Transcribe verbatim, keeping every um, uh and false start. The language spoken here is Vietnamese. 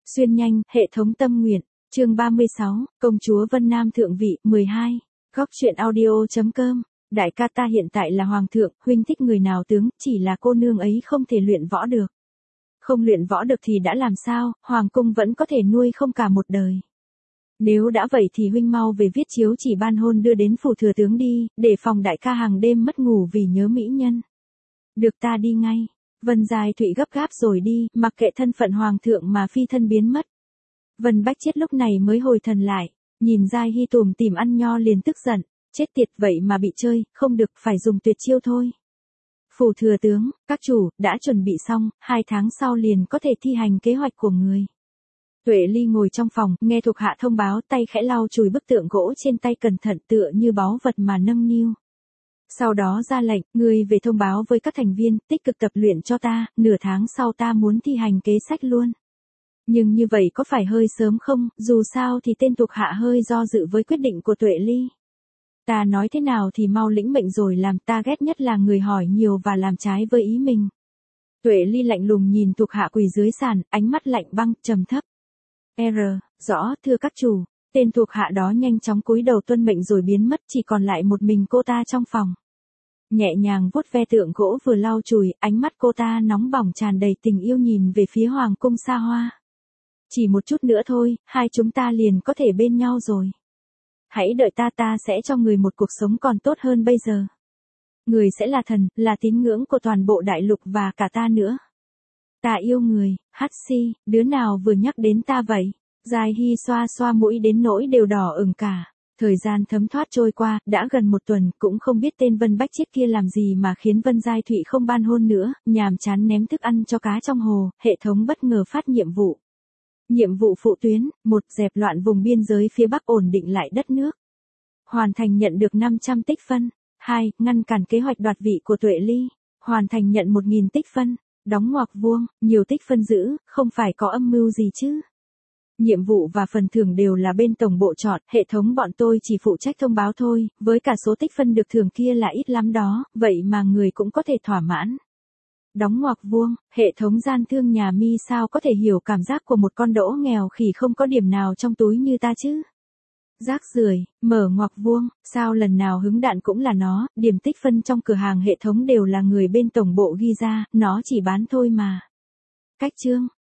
Xuyên nhanh, hệ thống tâm nguyện, chương ba mươi sáu, công chúa Vân Nam thượng vị, mười hai, góc truyện audio.com, đại ca ta hiện tại là hoàng thượng, huynh thích người nào tướng, chỉ là cô nương ấy không thể luyện võ được. Không luyện võ được thì đã làm sao, hoàng cung vẫn có thể nuôi không cả một đời. Nếu đã vậy thì huynh mau về viết chiếu chỉ ban hôn đưa đến phủ thừa tướng đi, để phòng đại ca hàng đêm mất ngủ vì nhớ mỹ nhân. Được, ta đi ngay. Vân Giai Thụy gấp gáp rồi đi, mặc kệ thân phận hoàng thượng mà phi thân biến mất. Vân Bách Chiết lúc này mới hồi thần lại, nhìn Giai Hy tùm tìm ăn nho liền tức giận, chết tiệt vậy mà bị chơi, không được, phải dùng tuyệt chiêu thôi. Phủ thừa tướng, các chủ, đã chuẩn bị xong, hai tháng sau liền có thể thi hành kế hoạch của người. Tuệ Ly ngồi trong phòng, nghe thuộc hạ thông báo, tay khẽ lau chùi bức tượng gỗ trên tay cẩn thận tựa như báu vật mà nâng niu. Sau đó ra lệnh, người về thông báo với các thành viên, tích cực tập luyện cho ta, nửa tháng sau ta muốn thi hành kế sách luôn. Nhưng như vậy có phải hơi sớm không, dù sao thì tên thuộc hạ hơi do dự với quyết định của Tuệ Ly. Ta nói thế nào thì mau lĩnh mệnh rồi làm, ta ghét nhất là người hỏi nhiều và làm trái với ý mình. Tuệ Ly lạnh lùng nhìn thuộc hạ quỳ dưới sàn, ánh mắt lạnh băng, trầm thấp. R, rõ, thưa các chủ. Tên thuộc hạ đó nhanh chóng cúi đầu tuân mệnh rồi biến mất, chỉ còn lại một mình cô ta trong phòng. Nhẹ nhàng vuốt ve tượng gỗ vừa lau chùi, ánh mắt cô ta nóng bỏng tràn đầy tình yêu nhìn về phía hoàng cung xa hoa. Chỉ một chút nữa thôi, hai chúng ta liền có thể bên nhau rồi. Hãy đợi ta, ta sẽ cho người một cuộc sống còn tốt hơn bây giờ. Người sẽ là thần, là tín ngưỡng của toàn bộ đại lục và cả ta nữa. Ta yêu người, hắt xi, đứa nào vừa nhắc đến ta vậy? Giai Hy xoa xoa mũi đến nỗi đều đỏ ửng cả. Thời gian thấm thoát trôi qua, đã gần một tuần, cũng không biết tên Vân Bách Chiết kia làm gì mà khiến Vân Giai Thụy không ban hôn nữa, nhàm chán ném thức ăn cho cá trong hồ, hệ thống bất ngờ phát nhiệm vụ. Nhiệm vụ phụ tuyến, một, dẹp loạn vùng biên giới phía Bắc ổn định lại đất nước. Hoàn thành nhận được năm trăm tích phân. hai, ngăn cản kế hoạch đoạt vị của Tuệ Ly. Hoàn thành nhận một nghìn tích phân. Đóng ngoặc vuông, nhiều tích phân giữ, không phải có âm mưu gì chứ. Nhiệm vụ và phần thưởng đều là bên tổng bộ chọn, hệ thống bọn tôi chỉ phụ trách thông báo thôi, với cả số tích phân được thưởng kia là ít lắm đó, vậy mà người cũng có thể thỏa mãn. Đóng ngoặc vuông, hệ thống gian thương nhà mi sao có thể hiểu cảm giác của một con đỗ nghèo khỉ không có điểm nào trong túi như ta chứ. Rác rưởi, mở ngoặc vuông, sao lần nào hứng đạn cũng là nó, điểm tích phân trong cửa hàng hệ thống đều là người bên tổng bộ ghi ra, nó chỉ bán thôi mà. Cách chương,